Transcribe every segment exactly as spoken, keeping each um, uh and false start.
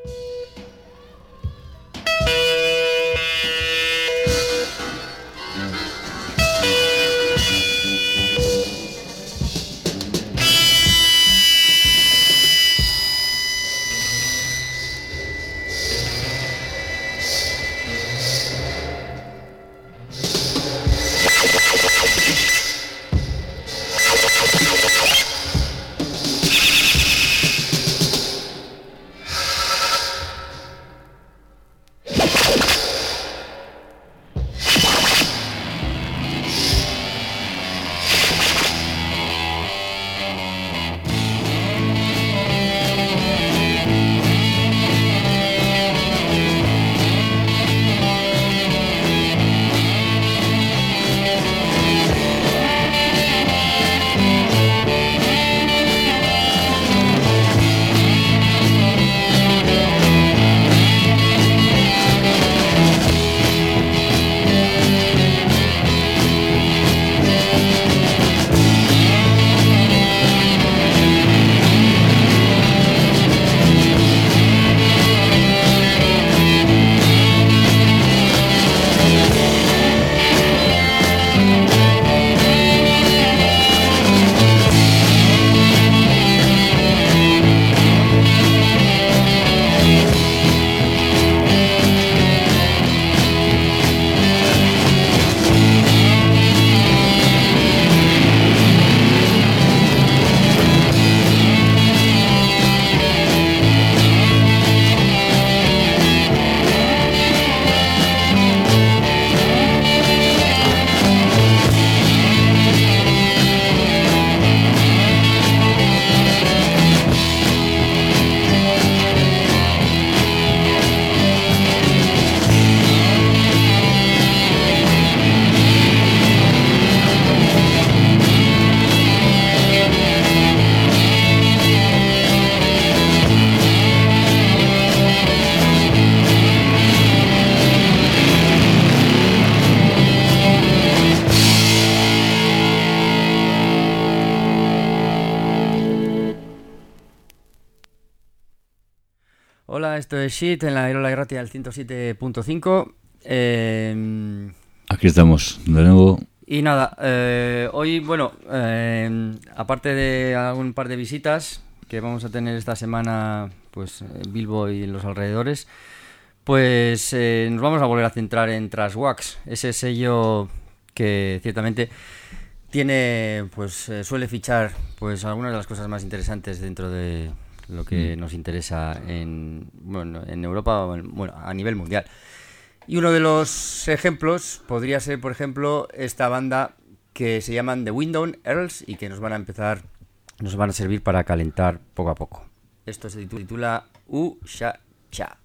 Hola, esto es Shit en la Irola Gratia del ciento siete punto cinco. Eh, Aquí estamos, de nuevo. Y nada, eh, hoy, bueno, eh, aparte de algún par de visitas que vamos a tener esta semana, pues en Bilbo y en los alrededores, pues eh, nos vamos a volver a centrar en Trashwax, ese sello que ciertamente tiene, pues eh, suele fichar, pues algunas de las cosas más interesantes dentro de lo que nos interesa en, bueno, en Europa o en, bueno, a nivel mundial. Y uno de los ejemplos podría ser, por ejemplo, esta banda que se llaman The Window Earls y que nos van a empezar, nos van a servir para calentar poco a poco. Esto se titula U-Sha-Cha.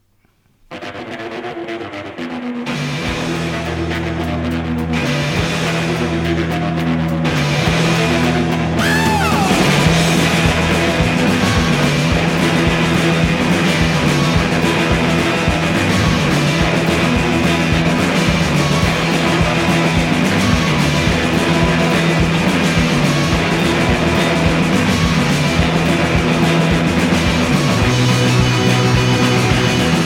We'll be right back.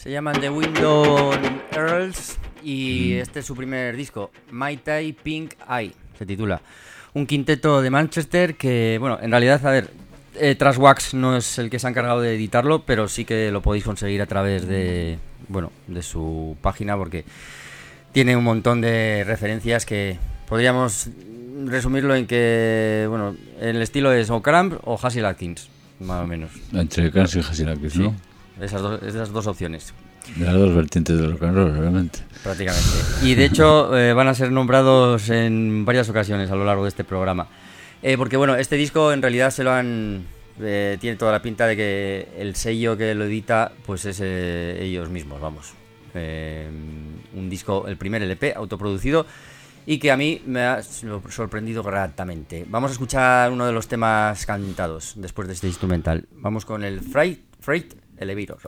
Se llaman The Window Earls y mm. este es su primer disco, My Tai Pink Eye, se titula. Un quinteto de Manchester que, bueno, en realidad, a ver, eh, Trashwax no es el que se ha encargado de editarlo, pero sí que lo podéis conseguir a través de, bueno, de su página porque tiene un montón de referencias que podríamos resumirlo en que, bueno, el estilo es o Cramp o Hasil Atkins, más o menos. Entre Cramp y Hasil Atkins, sí, ¿no? Esas dos, esas dos opciones. De las dos vertientes del rock and roll, realmente. Prácticamente. Y de hecho eh, van a ser nombrados en varias ocasiones a lo largo de este programa. Eh, porque bueno, este disco en realidad se lo han... Eh, tiene toda la pinta de que el sello que lo edita pues es eh, ellos mismos, vamos. Eh, un disco, el primer L P, autoproducido, y que a mí me ha sorprendido gratamente. Vamos a escuchar uno de los temas cantados después de este instrumental. Vamos con el Freight, Freight Elevator.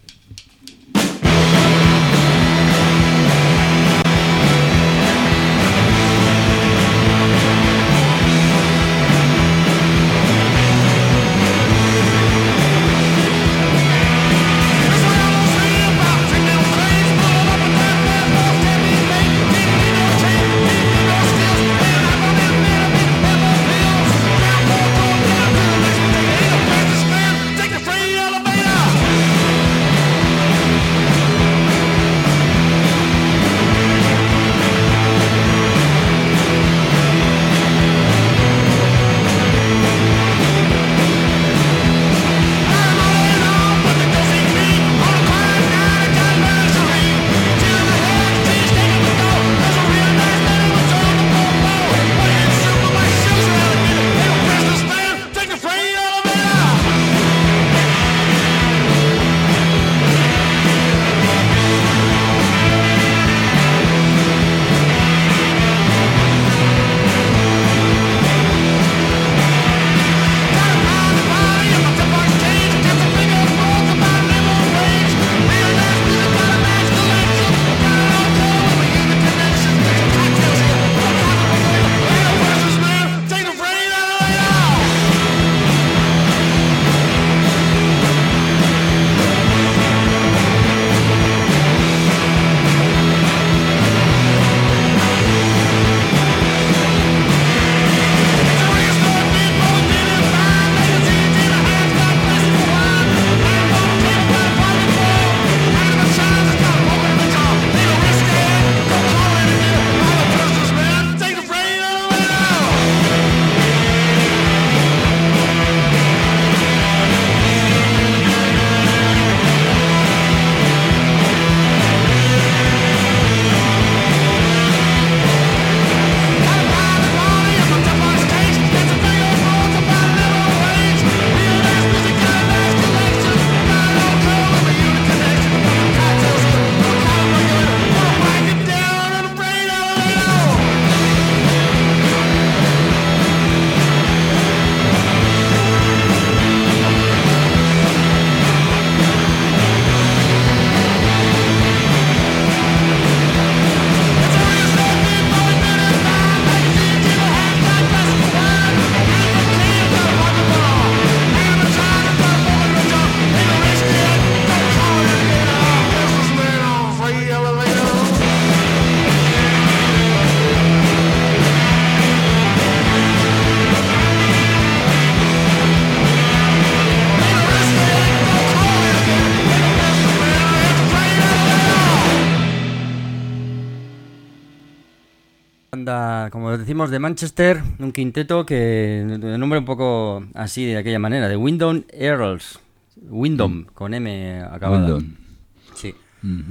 Como decimos, de Manchester, un quinteto que de nombre un poco así, de aquella manera, de Window Earls, Windom, mm. con M acabada. Windom. Sí. Mm-hmm.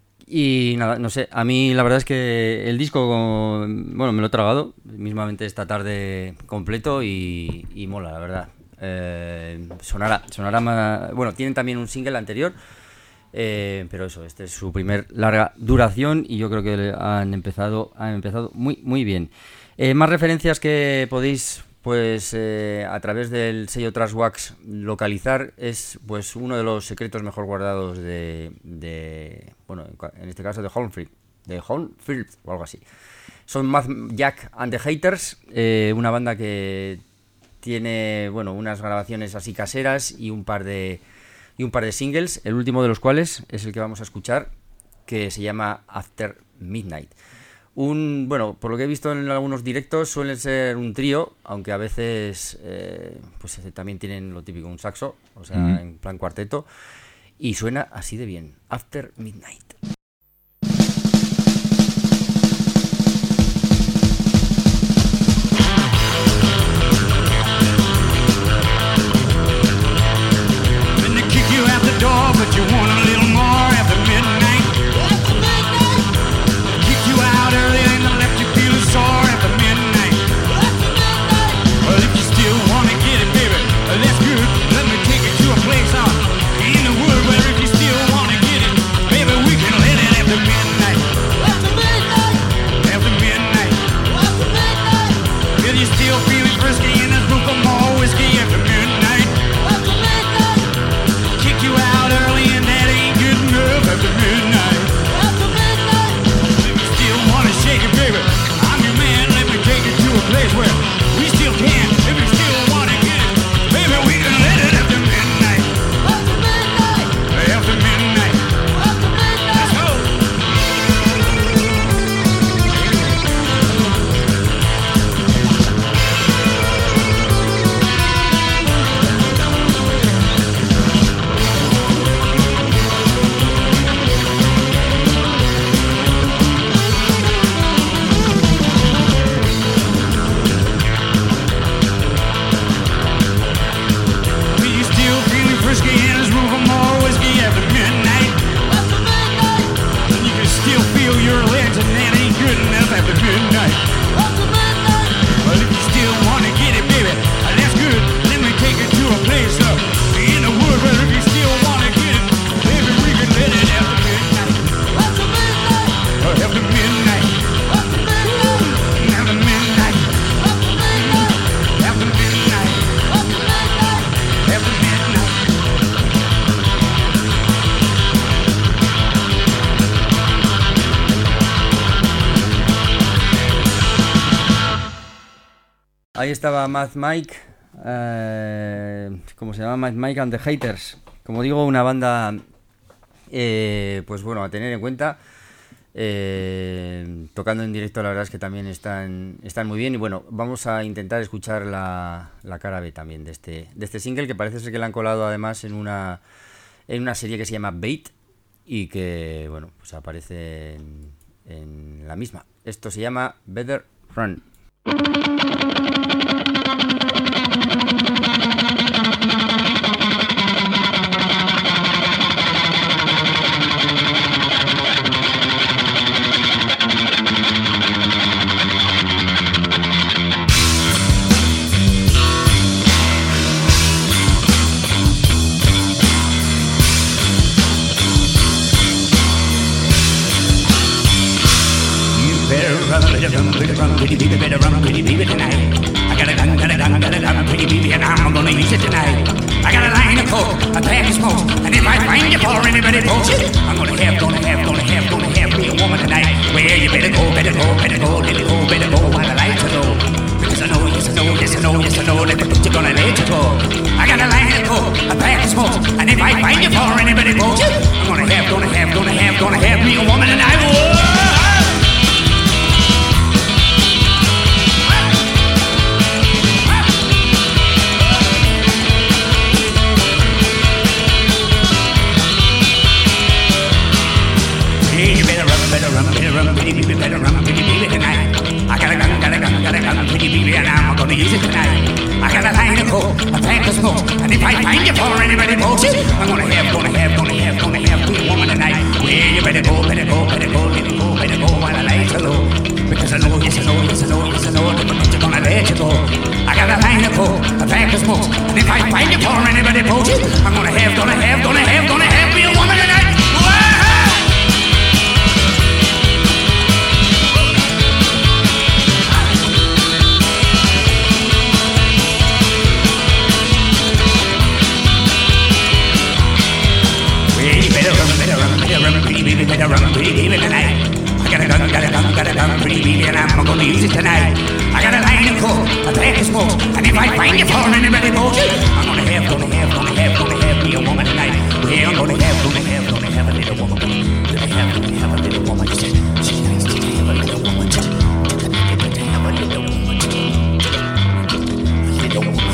Y nada, no sé, a mí la verdad es que el disco, bueno, me lo he tragado mismamente esta tarde completo y, y mola, la verdad. Eh, sonará, sonará más, bueno, tienen también un single anterior. Eh, pero eso, este es su primer larga duración y yo creo que han empezado, han empezado muy muy bien. Eh, más referencias que podéis, pues eh, a través del sello Trashwax localizar es, pues, uno de los secretos mejor guardados de, de bueno, en este caso de Holmfrid, de Holmfrid o algo así. Son Mad Jack and the Haters, eh, una banda que tiene, bueno, unas grabaciones así caseras y un par de y un par de singles, el último de los cuales es el que vamos a escuchar, que se llama After Midnight. Un, bueno, por lo que he visto en algunos directos suelen ser un trío, aunque a veces eh, pues también tienen lo típico, un saxo, o sea, mm. en plan cuarteto, y suena así de bien. After Midnight. But you want a little more after midnight. After midnight. Kicked you out early and left you feeling sore after midnight. After midnight. Well, if you still want to get it, baby, that's good. Let me take you to a place out in the wood where if you still want to get it, baby, we can let it after midnight. After midnight. After midnight. After midnight. If you still feeling frisky in this room for more whiskey after midnight. After midnight. Kick you out early and that ain't good enough after midnight. After midnight. If you still wanna shake it, baby, I'm your man. Let me take you to a place where we still can. If you still wanna get it, baby, we can let it after midnight. After midnight. After midnight. After midnight. Let's go. Ahí estaba Mad Mike, eh, ¿cómo se llama? Mad Mike and the Haters. Como digo, una banda, eh, pues bueno, a tener en cuenta. Eh, tocando en directo, la verdad es que también están, están muy bien. Y bueno, vamos a intentar escuchar la, la cara B también de este, de este single, que parece ser que la han colado además en una, en una serie que se llama Bait y que, bueno, pues aparece en, en la misma. Esto se llama Better Run. Better run, pretty baby, better run, pretty baby tonight. I got a gun, got a gun, got a gun, pretty baby, and I'm gonna use it tonight. I got a line of coke, a pack of smokes, and if I find you for anybody bullshit, I'm gonna have, gonna have, gonna have, gonna have me a woman tonight. Well, you better go, better go, better go, better go, better go while the lights are low. Because I know, yes I know, yes I know, yes I know that you're gonna let you go. I got a line of coke, a pack of smokes, and if I find you for anybody bullshit, I'm gonna have, gonna have, gonna have, gonna have me a woman tonight. Whoa! Better run, better run, pretty baby, better run, pretty baby tonight. I got a gun, got a gun, got a gun, pretty baby, and I'm gonna use it tonight. I got a line of coke, a pack of smoke, and if I find you for anybody bullshit, I'm gonna have, gonna have, gonna have, gonna have me a woman tonight. Well, you better go, better go, better go, better go, better go while the lights are low. Because I know, yes I know, yes I know, yes I know that you're gonna let you go. I got a line of coke, a pack of smoke, and if I find you for anybody bullshit, I'm gonna have, gonna have, gonna have, gonna have me a woman tonight. Baby, better run, pretty baby tonight. I got a gun, got a gun, got a gun, pretty baby, and I'm gonna use it tonight. I got a line of coke, a pack of smoke, and if I find you for anybody bullshit, I'm gonna have, gonna have, gonna have, gonna have me a woman tonight. Yeah, I'm gonna have, gonna have, gonna have a little woman. Gonna have, gonna have a little woman. She said, she likes to have a little woman. To have a little woman. A little woman.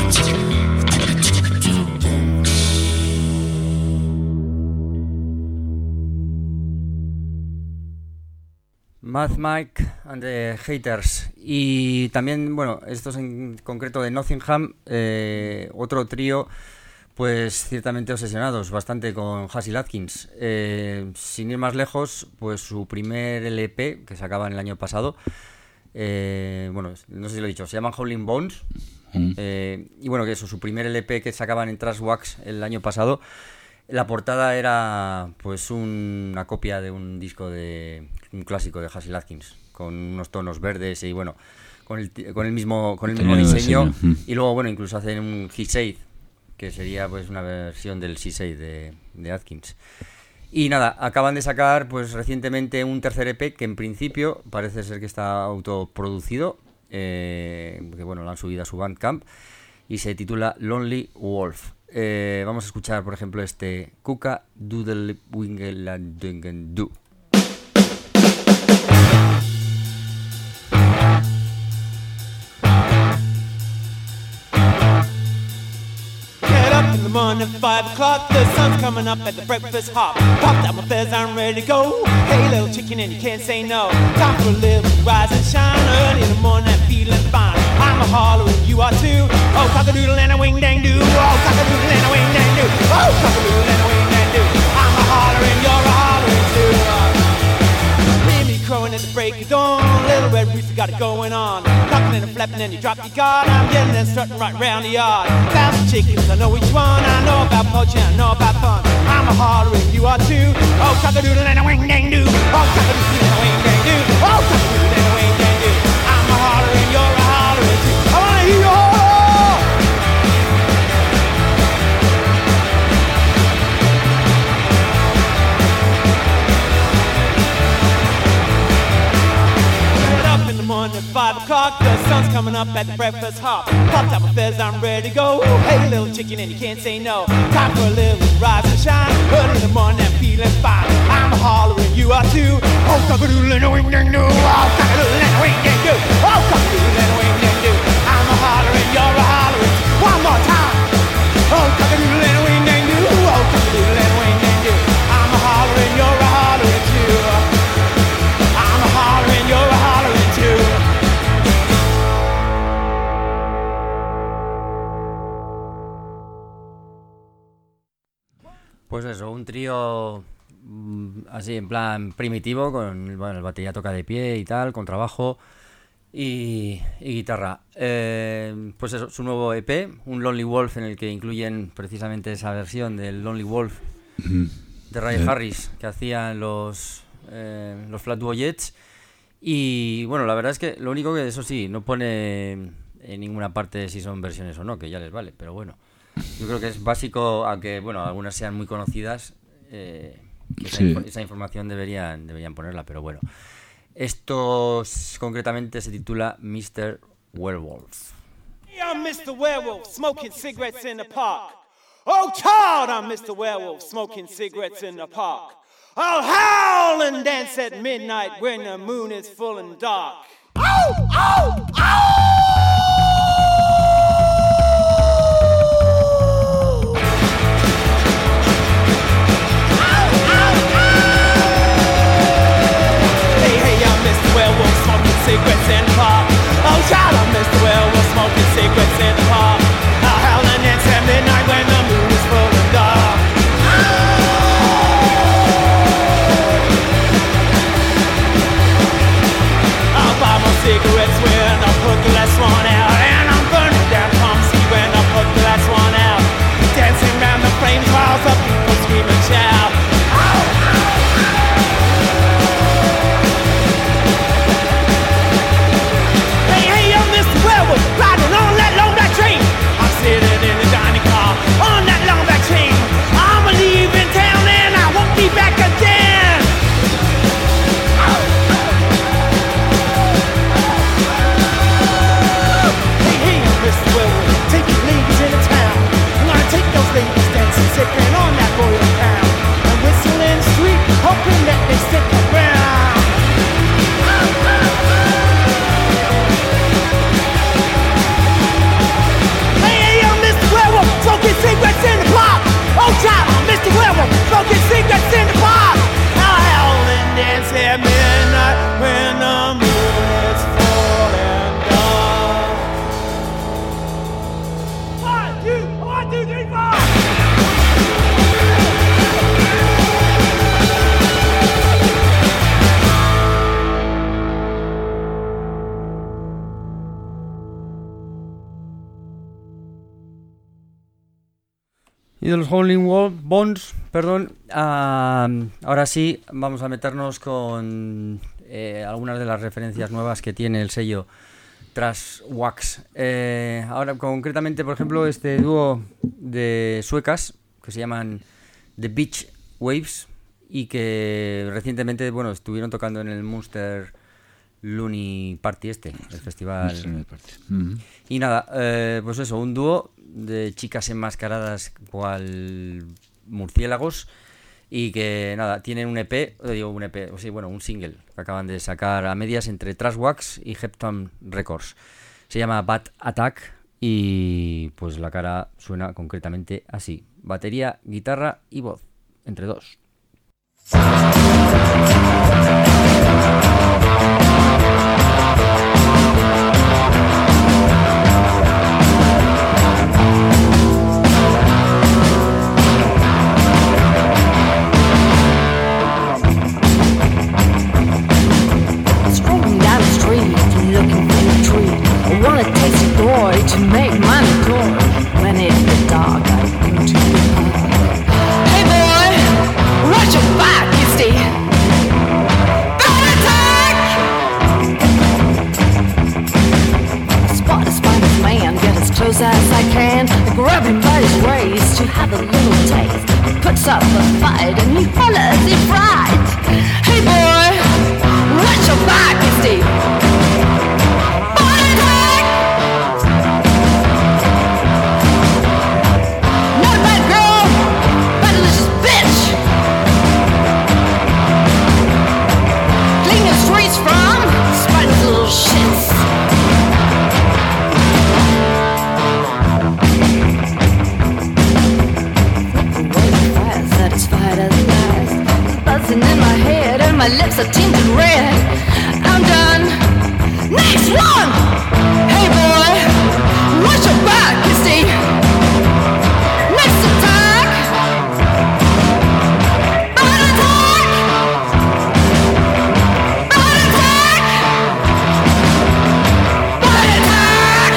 Mad Mike and the Haters. Y también, bueno, estos en concreto de Nottingham, eh, otro trío, pues ciertamente obsesionados bastante con Hasil Adkins. Eh, sin ir más lejos, pues su primer L P, que sacaban el año pasado, eh, bueno, no sé si lo he dicho, se llaman Howling Bones. Mm. Eh, y bueno, que eso, su primer L P que sacaban en Trashwax el año pasado. La portada era pues un, una copia de un disco de un clásico de Hasil Adkins con unos tonos verdes y bueno con el, con el mismo con el mismo diseño, diseño y luego bueno incluso hacen un He-Said que sería pues una versión del He-Said de, de Adkins. Y nada, acaban de sacar pues recientemente un tercer E P que en principio parece ser que está autoproducido, eh, que bueno lo han subido a su Bandcamp y se titula Lonely Wolf. Eh, vamos a escuchar, por ejemplo, este Kuka Doodle Wingle Dingen Do. Get up in the morning, five o'clock, the sun's coming up at the breakfast hop. Popped out my feathers, I'm ready to go. Hey, little chicken, and you can't say no. Time for a little rise and shine. Early in the morning, I'm feeling fine. I'm a holler and you are too. Oh, cock-a-doodle and a wing-dang-doo. Oh, cock-a-doodle and a wing-dang-doo. Oh, cock-a-doodle and a wing-dang-doo. I'm a holler and you're a hollering too. Hear me crowing at the break of dawn. Little red rooster got it going on. Cocking and a flapping and you drop your guard. I'm getting and strutting right round the yard. Thousand chickens, I know which one. I know about poaching, I know about fun. I'm a holler and you are too. Oh, cock-a-doodle and a wing-dang-doo. Oh, cock-a-doodle and a wing-dang-doo. Oh, cock-a-doodle and a wing-dang-doo. I'm a holler and you're a holler too. I wanna hear you holler. Morning, five o'clock, the sun's coming up at the breakfast hop. Popped out my feathers, I'm ready to go. Hey, little chicken, and you can't say no. Time for a little rise and shine. Early in the morning, I'm feeling fine. I'm a holler and you are too. Oh, cock-a-doodle and a wing-dang-doo. Oh, cock-a-doodle and a wing-dang-doo. Oh, cock-a-doodle and a wing-dang-doo. I'm a holler and you're a holler. One more time. Oh, cock-a-doodle and a wing-dang-doo. Oh, cock-a-doodle and a wing-dang-doo. I'm a holler and you're a holler too. I'm a holler and you're a holler too. Pues eso, un trío mmm, así en plan primitivo, con bueno, el batería toca de pie y tal, con trabajo y, y guitarra. Eh, pues eso, su nuevo E P, un Lonely Wolf, en el que incluyen precisamente esa versión del Lonely Wolf de Ray yeah. Harris que hacían los, eh, los Flatwood Jets. Y bueno, la verdad es que lo único que eso sí, no pone en ninguna parte si son versiones o no, que ya les vale, pero bueno. Yo creo que es básico, aunque bueno, algunas sean muy conocidas, eh, que esa, sí. inf- esa información deberían, deberían ponerla, pero bueno. Esto concretamente se titula mister Werewolf. Hey, I'm mister Werewolf, smoking cigarettes in the park. Oh, child, I'm mister Werewolf, smoking cigarettes in the park. I'll howl and dance at midnight when the moon is full and dark. Ow! Ow! Ow! Werewolf smoking cigarettes in the park. Oh, child, I'm mister Werewolf smoking cigarettes in the park. I'll howl and dance at midnight when the moon is full and dark. I'll buy more cigarettes when I put the last one out, and I'm burning down pharmacy when I put the last one out. Dancing round the flames while the people scream and shout. de los Howling Bones, perdón, uh, ahora sí vamos a meternos con eh, algunas de las referencias nuevas que tiene el sello Trashwax. Eh, ahora concretamente, por ejemplo, este dúo de suecas que se llaman The Beach Waves y que recientemente, bueno, estuvieron tocando en el Munster Looney Party este, el festival. Mm-hmm. Y nada, eh, pues eso, un dúo de chicas enmascaradas cual murciélagos y que nada, tienen un E P, digo un E P, o sí, bueno, un single que acaban de sacar a medias entre Trashwax y Heptune Records. Se llama Bad Attack y pues la cara suena concretamente así: batería, guitarra y voz, entre dos. To make my door when it's the dark, I go to the park. Hey boy, watch your back, you see. Bad attack! Spot a Spanish man, get as close as I can, grab him by his waist to have a little taste. He puts up a fight and he hollers in fright. Hey boy, watch your back, you see. My lips are tinted red. I'm done. Next one! Hey boy, watch your back, you see. Next attack! Bad attack! Bad attack! Bad attack!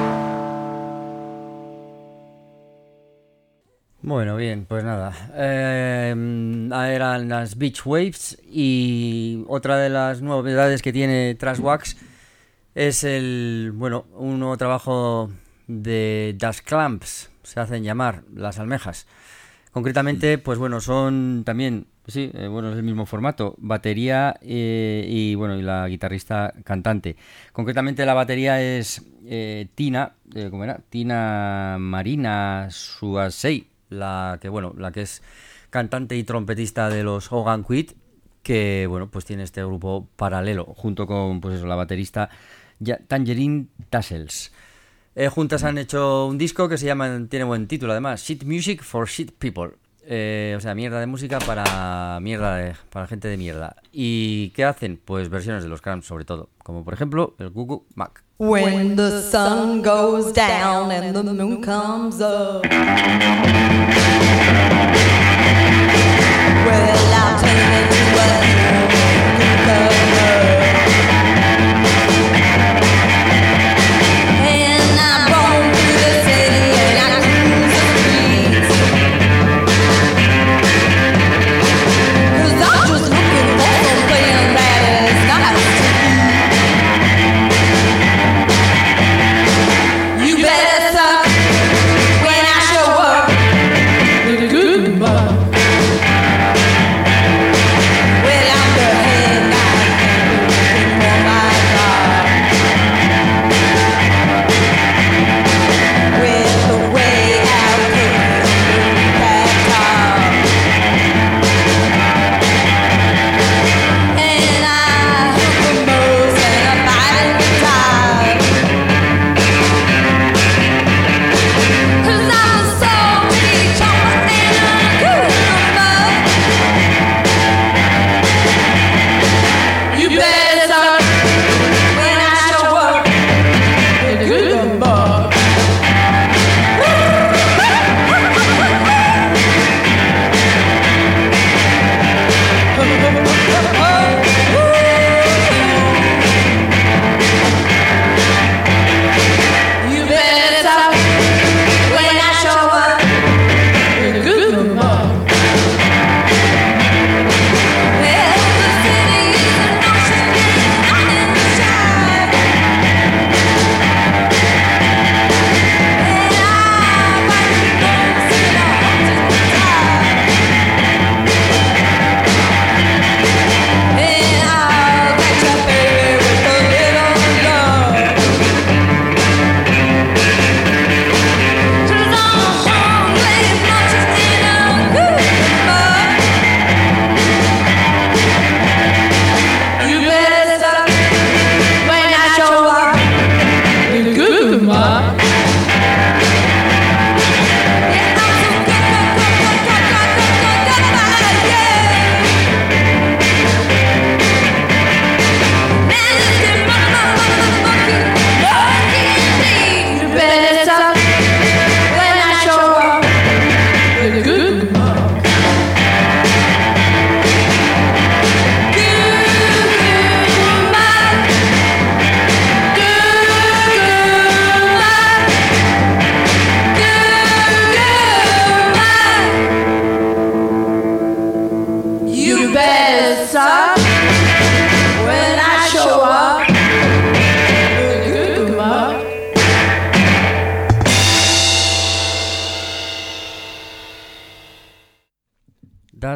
Bueno, bien, pues nada. Eh, eran las Beach Waves y otra de las novedades que tiene Trashwax es el, bueno, un nuevo trabajo de Das Clamps, se hacen llamar las almejas. Concretamente, pues bueno, son también, sí, eh, bueno, es el mismo formato, batería eh, y bueno, y la guitarrista cantante. Concretamente la batería es eh, Tina, eh, ¿cómo era? Tina Marina Suasei, la que bueno, la que es cantante y trompetista de los Hogan Quid, que bueno, pues tiene este grupo paralelo junto con pues eso, la baterista Tangerine Tassels. Eh, juntas han hecho un disco que se llama, tiene buen título además, Shit Music for Shit People. Eh, o sea, mierda de música para mierda de, para gente de mierda. ¿Y qué hacen? Pues versiones de los Cramps sobre todo, como por ejemplo el Goo Goo Mac. When the sun goes down and the moon comes up, well, I'll turn into a cucumber. And I roam through the city and I cruise the streets, 'cause I'm just looking for something that is nice to eat. You better suck when I show up. Well,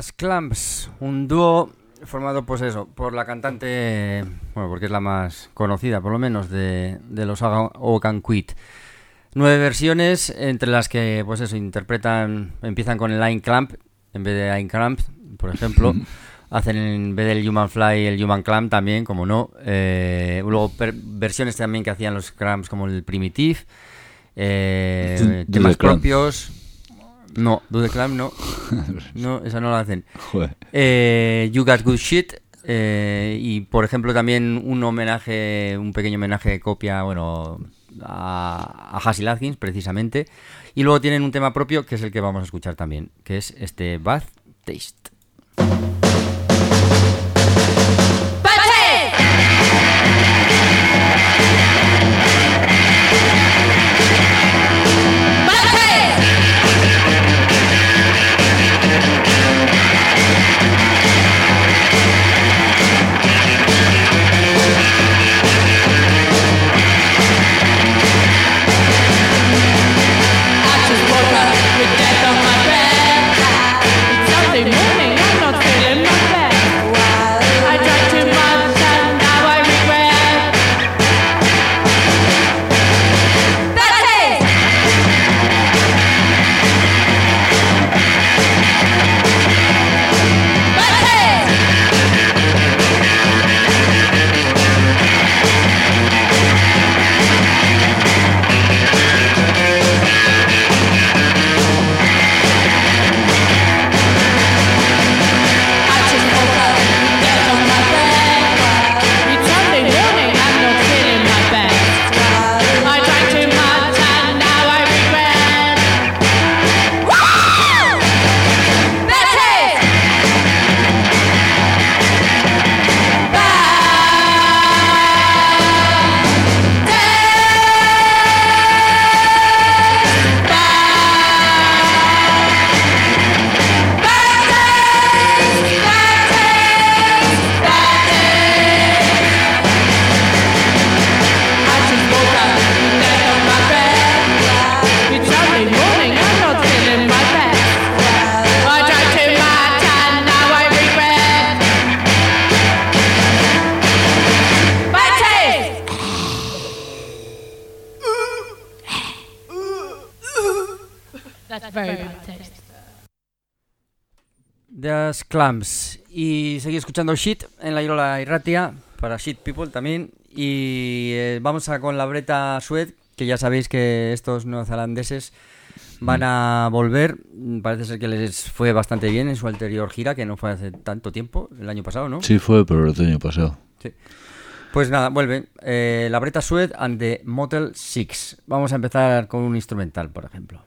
As Clamps, un dúo formado, pues eso, por la cantante, bueno, porque es la más conocida, por lo menos, de, de los Oagan Quit. Nueve versiones, entre las que, pues eso, interpretan, empiezan con el Line Clamp, en vez de Line Clamp, por ejemplo. Hacen en vez del Human Fly el Human Clamp también, como no. Eh, luego per- versiones también que hacían los Clamps, como el Primitive. Eh, Du- temas Dude Clamp. propios. No, Dude Clamp no. No, esa no la hacen. Joder. Eh, You Got Good Shit. Eh, y por ejemplo también un homenaje, un pequeño homenaje, copia, bueno, a, a Hasil Atkins precisamente. Y luego tienen un tema propio que es el que vamos a escuchar también, que es este Bad Taste. Sunday morning, I'm not feeling my best. I drank too much and now I regret. That's it! That's it! I just woke up, dead on my bed. It's Sunday morning, I'm not feeling my best. I drank too much and now I regret. Woo! That's it! I just woke up, dead on my bed. It's Sunday morning, I'm not feeling my best. I drank too much and now I regret. Bad taste! That's very bad taste. The Clamps. Y seguí escuchando Shit en la Irola Irratia para Shit People también. Y eh, vamos a con la Breta Sued, que ya sabéis que estos neozelandeses van a volver. Parece ser que les fue bastante bien en su anterior gira, que no fue hace tanto tiempo, el año pasado, ¿no? Sí, fue, pero el otoño pasado. Sí. Pues nada, vuelven. Eh, la Breta Sued and the Motel Six. Vamos a empezar con un instrumental, por ejemplo.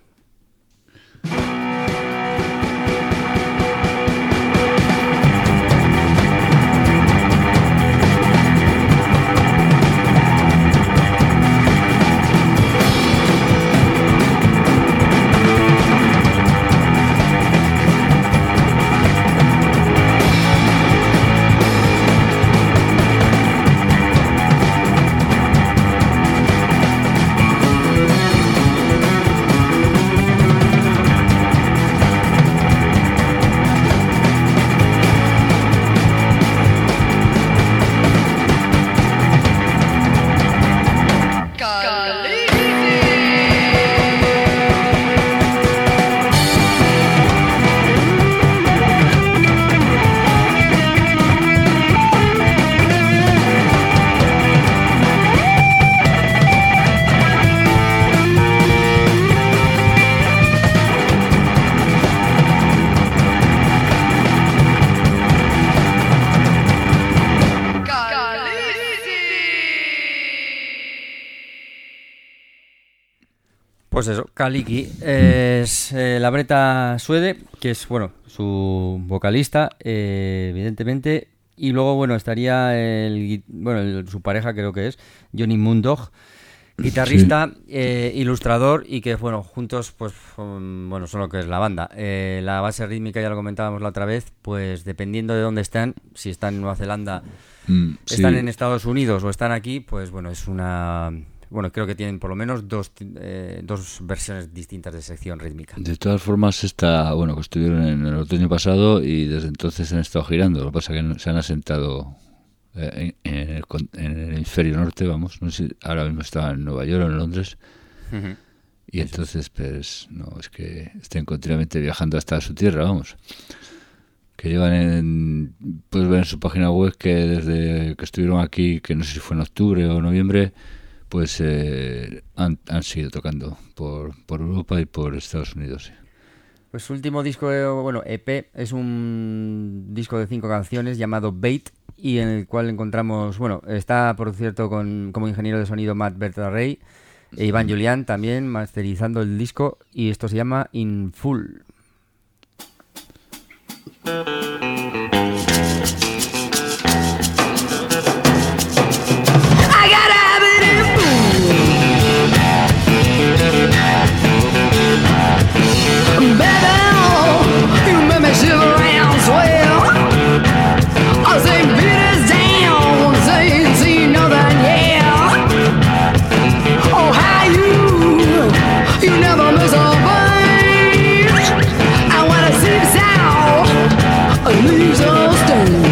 Pues eso, Kaliki es eh, la Breta Suede, que es, bueno, su vocalista, eh, evidentemente, y luego, bueno, estaría el, gui- bueno, el- su pareja creo que es, Johnny Moondog, guitarrista, eh, ilustrador, y que, bueno, juntos, pues, um, bueno, son lo que es la banda. Eh, la base rítmica, ya lo comentábamos la otra vez, pues, dependiendo de dónde están, si están en Nueva Zelanda, Mm, sí. están en Estados Unidos o están aquí, pues, bueno, es una... bueno, creo que tienen por lo menos dos, eh, dos versiones distintas de sección rítmica. De todas formas, esta, bueno, que estuvieron en el otoño pasado y desde entonces han estado girando. Lo que pasa es que se han asentado eh, en, en, el, en el hemisferio norte, vamos. No sé si ahora mismo están en Nueva York o en Londres. Uh-huh. Y entonces, pues, no, es que estén continuamente viajando hasta su tierra, vamos. Que llevan en, puedes ver en su página web que desde que estuvieron aquí, que no sé si fue en octubre o noviembre, pues eh, han, han seguido tocando por, por Europa y por Estados Unidos. Sí. Pues su último disco, bueno, E P, es un disco de cinco canciones llamado Bait, y en el cual encontramos, bueno, está por cierto con como ingeniero de sonido Matt Bertarrey, e Iván Julián también masterizando el disco, y esto se llama In Full. I gotta have it in full. Baby, you make me shiver and swell. I'll say Peter's down, saying see nothing, yeah. Oh, how you, you never miss a beat. I wanna see the sound, leaves a stain.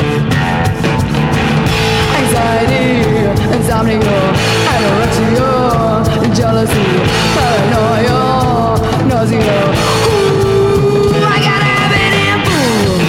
Anxiety, insomnia, anorexia, jealousy, paranoia, nausea. Ooh, I gotta have it in full.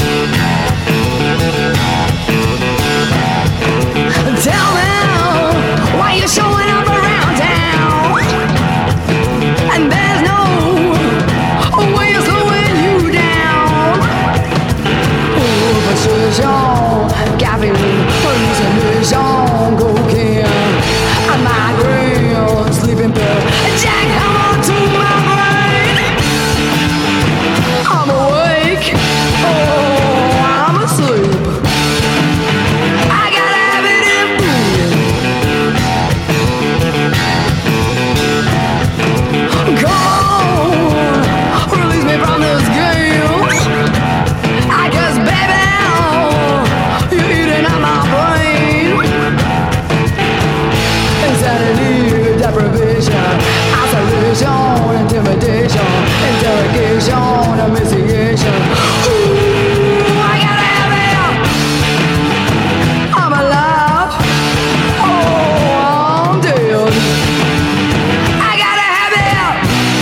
Tell me why you're showing up around town, and there's no way of slowing you down. Ooh, frustration, caffeine, hallucination, cocaine, a migraine, sleeping pill, jackhammer to my brain. I'm awake, oh, I'm asleep. I gotta have it in full. Come on, release me from this game. I guess, baby, you're eating up my brain. Insanity, deprivation, isolation, intimidation, interrogation, investigation. Ooh, I gotta have it. I'm alive. Oh, I'm dead. I gotta have it.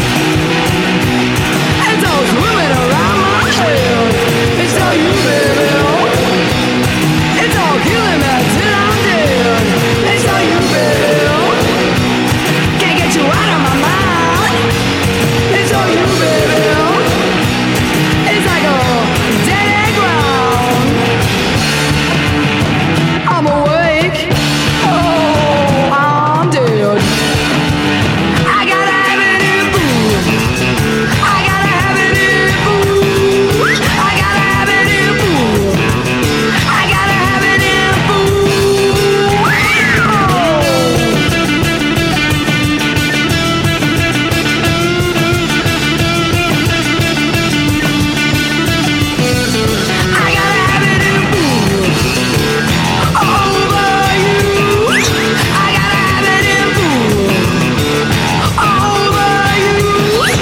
It's all swimming around my head. It's all you, baby. It's all killing me till I'm dead. It's all you, baby. Can't get you out of my mind. It's all you, baby. It's like a dead end ground. I'm awake. Oh, I'm dead. I gotta have it in full. I gotta have it in full. I gotta have it in full. I gotta have it in full. I gotta have it in full. Over you. I gotta have it in full. Over you.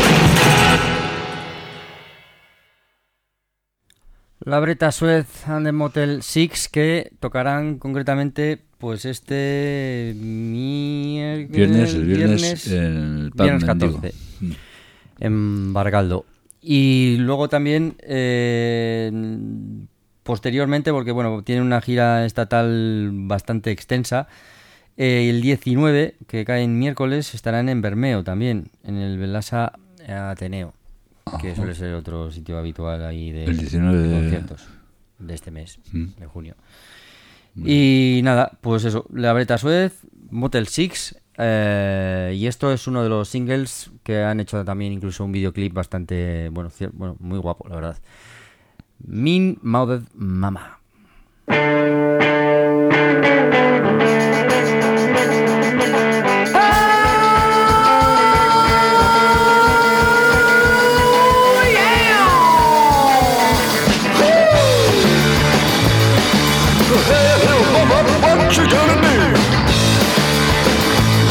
La Bretta Suez and the Motel Six, que tocarán concretamente pues este miércoles, Viernes, el viernes, en el Pub viernes Mendigo. catorce en Baracaldo. Y luego también eh, posteriormente, porque bueno, tienen una gira estatal bastante extensa, eh, el diecinueve, que cae en miércoles, estarán en Bermeo también, en el Velasa Ateneo, que Ajá. suele ser otro sitio habitual ahí de, El diecinueve de de- conciertos de este mes, Mm. de junio. Y nada, pues eso, La Bretta Suez, Motel Six, eh, y esto es uno de los singles que han hecho también incluso un videoclip bastante, bueno, cier- bueno muy guapo, la verdad. Mean Mouthed Mama. Oh, yeah. What you gonna do?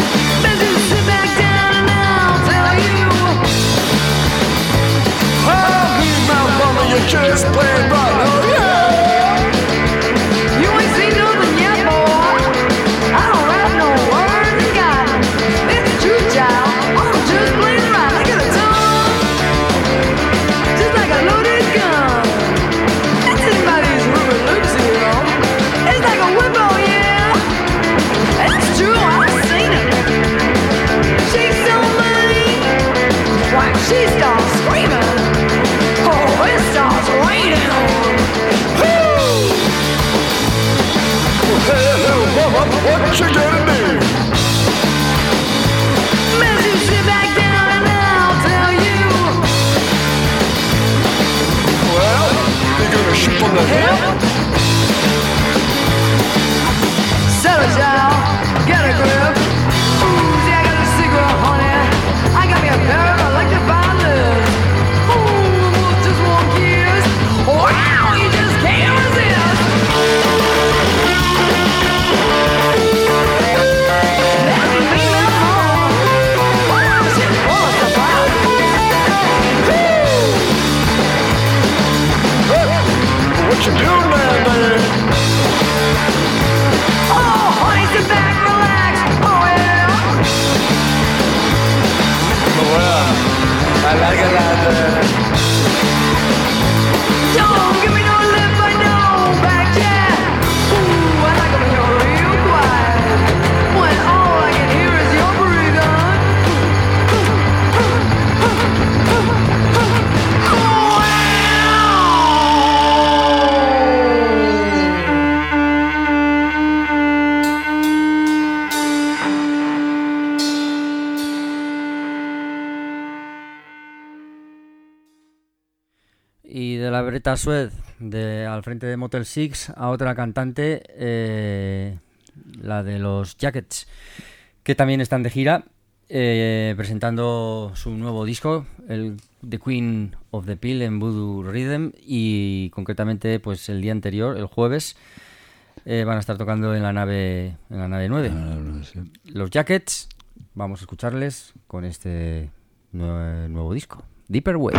la Beretta Sued de, al frente de Motel Six a otra cantante, eh, la de los Jackets, que también están de gira, eh, presentando su nuevo disco, el The Queen of the Pill en Voodoo Rhythm, y concretamente pues el día anterior, el jueves, eh, van a estar tocando en la nave en la nave nueve. Ah, no sé. Los Jackets, vamos a escucharles con este nuevo, nuevo disco, Deeper Way.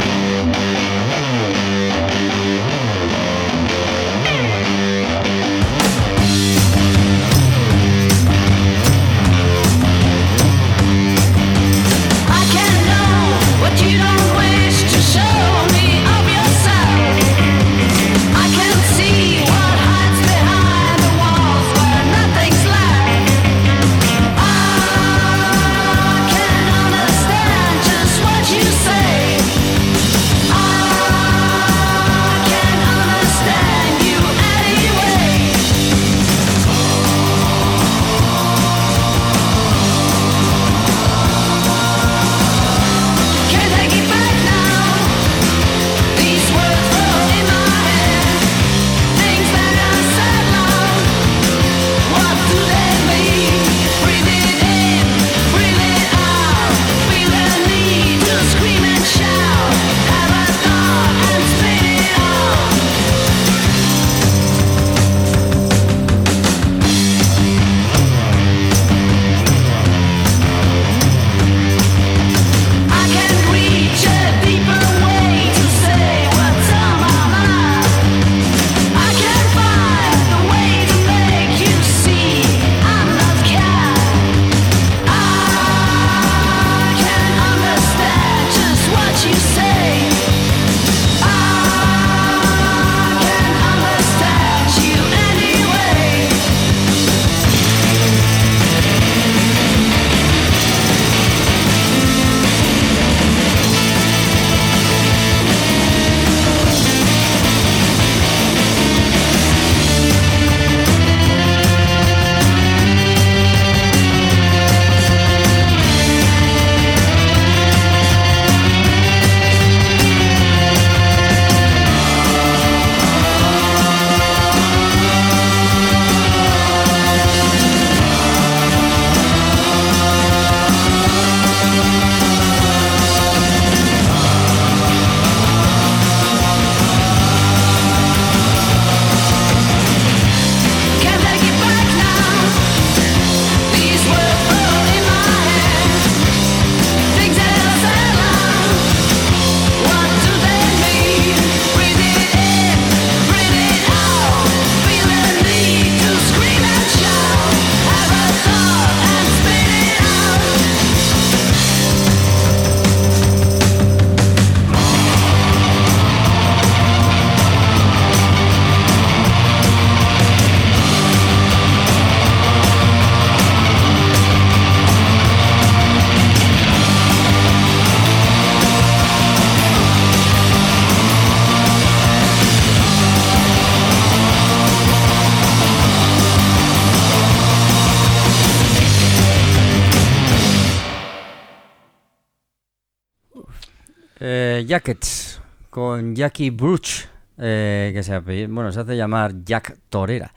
Eh, Jackets con Jackie Bruch, eh, que se, apell- bueno, se hace llamar Jack Torera,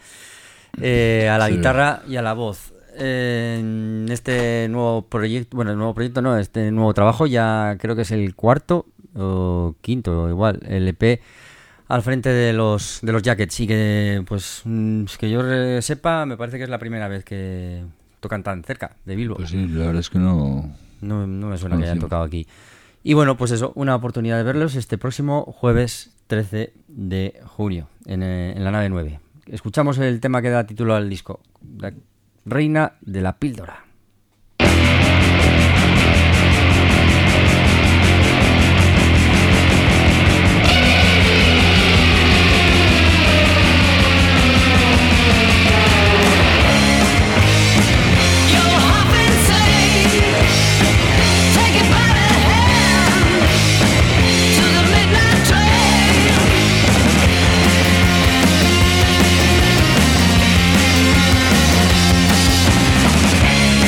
eh, a la Sí. guitarra y a la voz. Eh, en este nuevo proyecto, bueno, el nuevo proyecto no, este nuevo trabajo ya creo que es el cuarto o quinto, igual, el E P al frente de los de los Jackets, y que pues mm, que yo re- sepa, me parece que es la primera vez que tocan tan cerca de Bilbo. Pues sí, la verdad es que no. No, no me suena que No, hayan sí. tocado aquí. Y bueno, pues eso, una oportunidad de verlos este próximo jueves trece de junio en, eh, en la nave nueve. Escuchamos el tema que da título al disco, La Reina de la Píldora. Midnight train.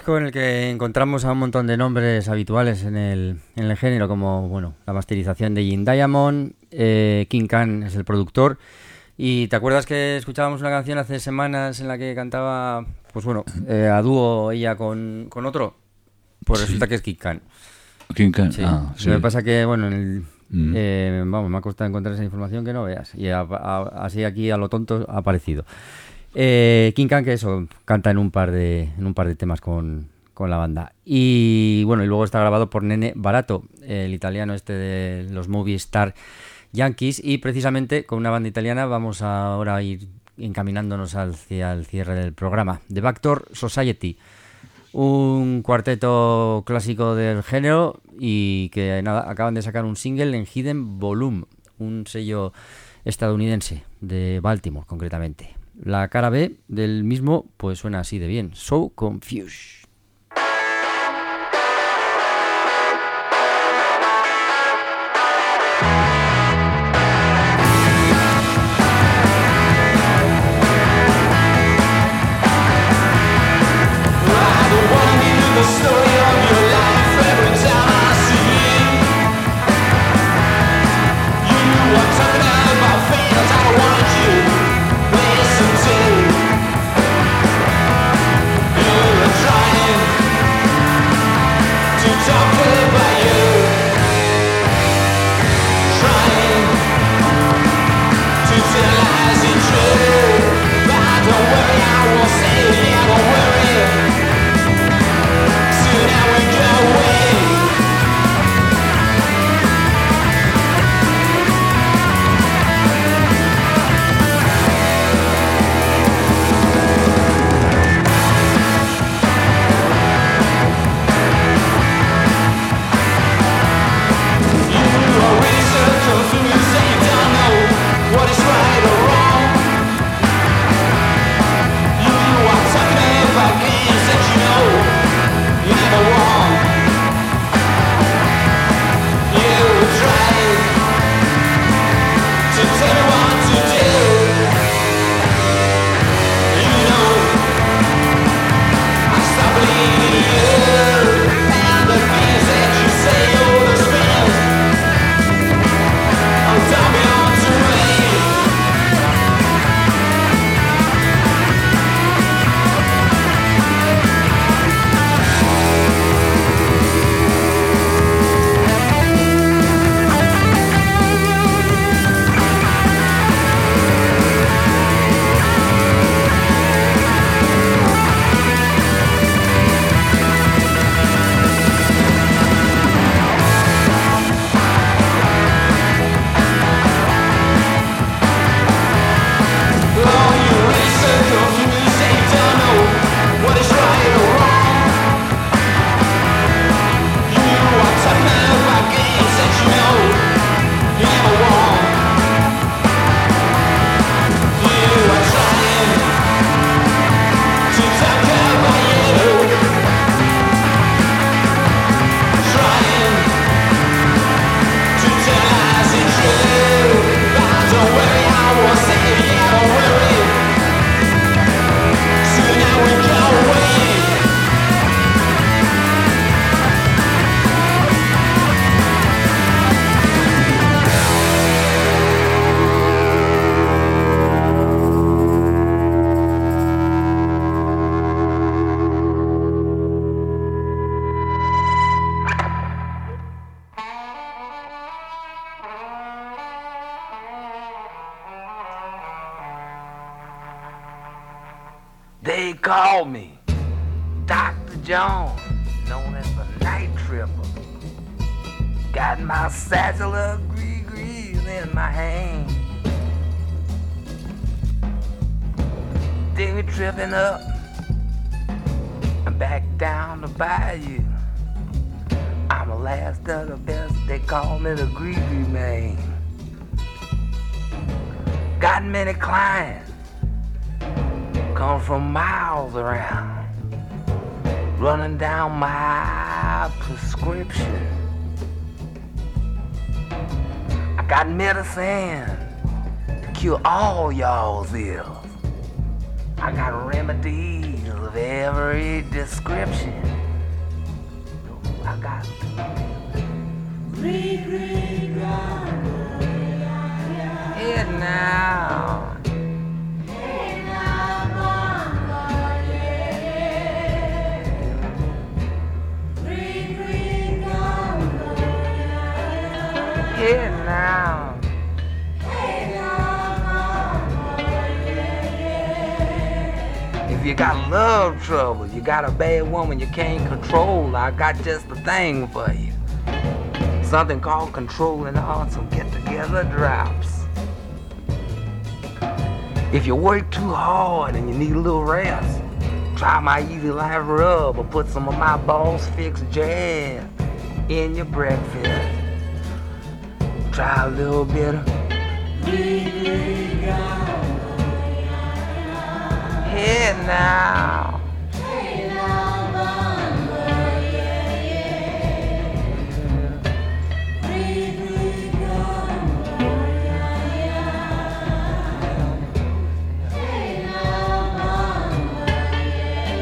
disco en el que encontramos a un montón de nombres habituales en el, en el género, como bueno, la masterización de Jim Diamond, eh, King Khan es el productor. Y ¿te acuerdas que escuchábamos una canción hace semanas en la que cantaba, pues bueno, eh, a dúo ella con, con otro? Pues sí. Resulta que es King Khan. King Khan, sí. ah, sí. Lo que pasa que, bueno, en el, mm. eh, vamos, me ha costado encontrar esa información que no veas. Y a, a, así aquí a lo tonto ha aparecido. Eh, King Khan, que eso, canta en un par de, en un par de temas con, con la banda. Y bueno, y luego está grabado por Nene Barato, el italiano este de los Movie Star Yankees, y precisamente con una banda italiana vamos ahora a ir encaminándonos hacia el cierre del programa. The Backdoor Society, un cuarteto clásico del género y que nada, acaban de sacar un single en Hidden Volume, un sello estadounidense de Baltimore concretamente. La cara B del mismo pues suena así de bien, So Confused. The story of your life every time I see you. You know I'm talking about fans I want you listen to. You were trying to talk about you, trying to tell lies it's true. But don't worry, I won't say it, don't worry. Now we go away. You are really so confused, say you don't know what is right or wrong. You are talking about games that you know you never won. You were trying to tell me what to do. You know I stopped believing you and the things that you say. Oh, the spells I'm dumping onto me. They call me Doctor Jones, known as the Night Tripper. Got my satchel of gree-grees in my hand. They were tripping up and back down the bayou. I'm the last of the best, they call me the gree-gree man. Got many clients, come from miles around, running down my prescription. I got medicine to cure all y'all's ills. I got remedies of every description. I got Green, green ground. it now. Hey now, bongo, yeah, yeah. Green, green bongo, yeah, It now. Hey now, bongo, yeah, yeah. If you got love trouble, you got a bad woman you can't control, I got just the thing for you. Something called controlling on some get-together drops. If you work too hard and you need a little rest, try my Easy Life Rub or put some of my Boss Fix jam in your breakfast. Try a little bit of Here now. Hey now, bongo, yeah, yeah. Green, green bongo, yeah, yeah. Hey now, bongo, yeah,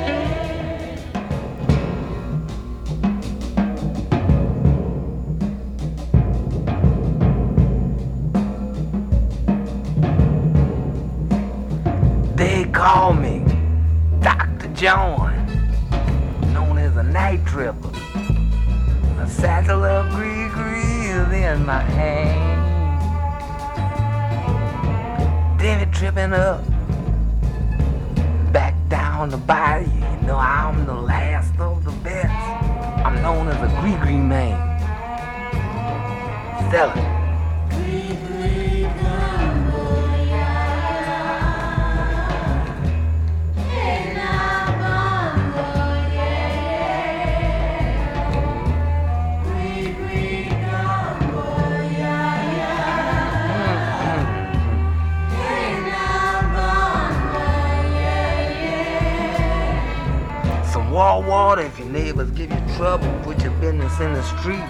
They call me Doctor John, known as a night tripper. A satchel of gree-grees in my hand. Then it tripping up, back down the bayou. You know I'm the last of the best. I'm known as a gree-gree man. Sell it. Wall water if your neighbors give you trouble. Put your business in the street.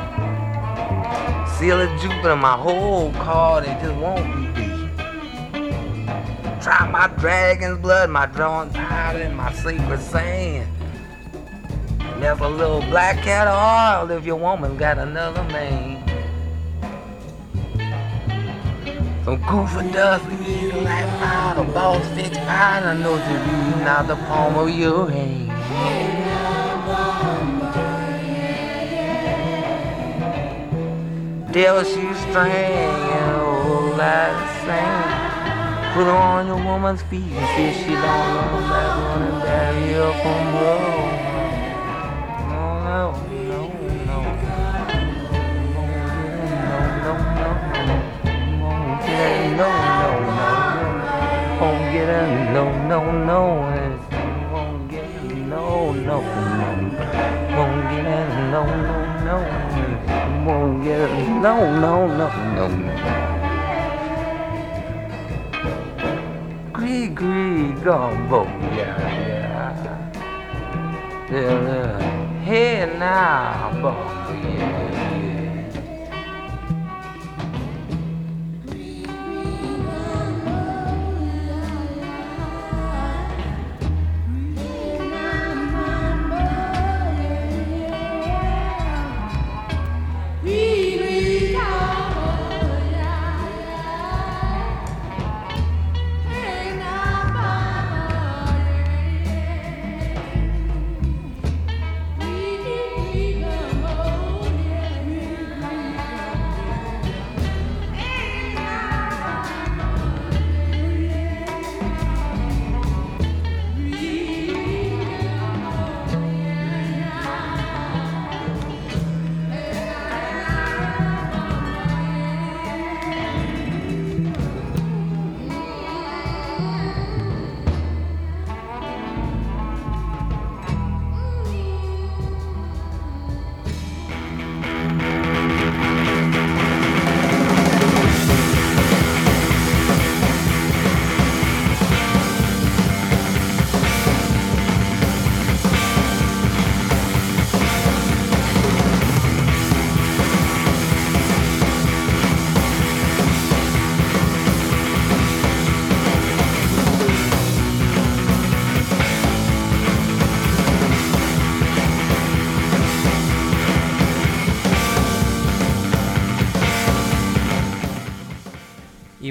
Seal of Jupiter, my whole car, they just won't be beat. Try my dragon's blood, my drawn powder, and my sacred sand. There's a little black cat oil if your woman got another man. Some goofy dust, leave the light out, a Boss Fix pine, I know to be out the palm of your hand. Devil shoestring and a whole lot of sand. Put her on your woman's feet and see if she don't run back running back here from road. No, no, no, no. No, no, no. Won't get it, no, no, no. Won't get it, no, no, no. Won't get it, no, no, no. Won't get it, no, no, no. Won't get it, no, no, no, no, no. Gree, gree, gumbo, yeah, yeah. Yeah, yeah. Hey now, bumbo, yeah, yeah.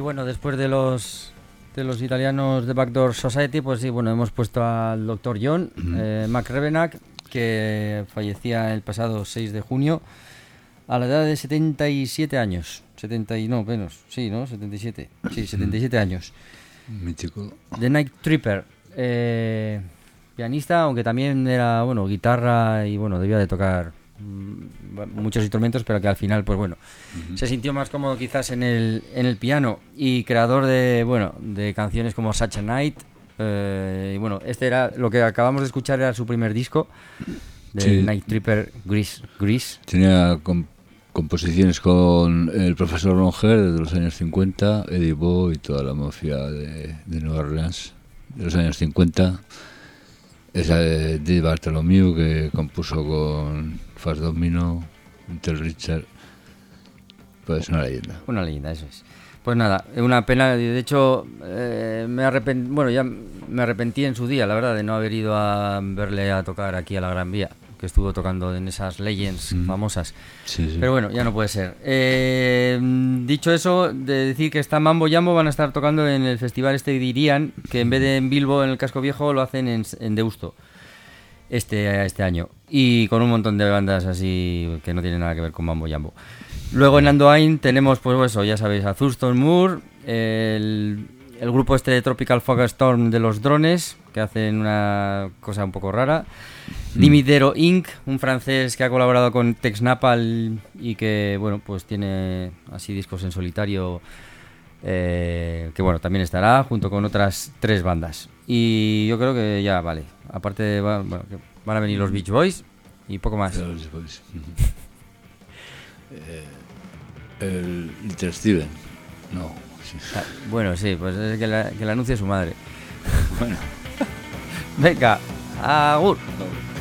bueno, después de los de los italianos de Backdoor Society, pues sí, bueno, hemos puesto al doctor John, Ujú. eh, Mac Rebennack, que fallecía el pasado seis de junio a la edad de setenta y siete años. setenta y no, menos, sí, ¿no? setenta y siete. Sí, setenta y siete años. Mítico. The Night Tripper, eh, pianista, aunque también era, bueno, guitarra y, bueno, debía de tocar mm, muchos instrumentos, pero que al final, pues bueno, Ujú. se sintió más cómodo quizás en el, en el piano, y creador de, bueno, de canciones como Such a Night, eh, y bueno, este era, lo que acabamos de escuchar era su primer disco, de Sí. Night Tripper, Grease, Grease. Tenía com- composiciones con el profesor Ronger desde los años cincuenta, Eddie Bo y toda la mafia de, de Nueva Orleans de los años cincuenta. Esa de Dave Bartholomew, que compuso con Fats Domino, Little Richard. Pues una leyenda. Una leyenda, eso es. Pues nada, es una pena. De hecho, eh, me arrepentí, bueno, ya me arrepentí en su día, la verdad, de no haber ido a verle a tocar aquí a la Gran Vía, que estuvo tocando en esas Legends Mm. famosas. Sí, sí. Pero bueno, ya no puede ser. Eh, dicho eso, de decir que está Mambo Jambo, van a estar tocando en el festival este dirían, que en vez de en Bilbo, en el Casco Viejo, lo hacen en, en Deusto este, este año. Y con un montón de bandas así que no tienen nada que ver con Mambo Jambo. Luego en Andoain tenemos, pues eso, ya sabéis, a Thurston Moore, el, el grupo este de Tropical Fog Storm de los drones, que hacen una cosa un poco rara. Dimidero incorporated, un francés que ha colaborado con Tex Napal y que, bueno, pues tiene así discos en solitario, eh, que bueno, también estará junto con otras tres bandas. Y yo creo que ya vale. Aparte de, va- bueno, que van a venir los Beach Boys y poco más. Pero después, ujú. Eh, el Little Steven. No. Sí. Ah, Bueno, sí, pues es que la, que la anuncie su madre. Bueno. Venga, agur.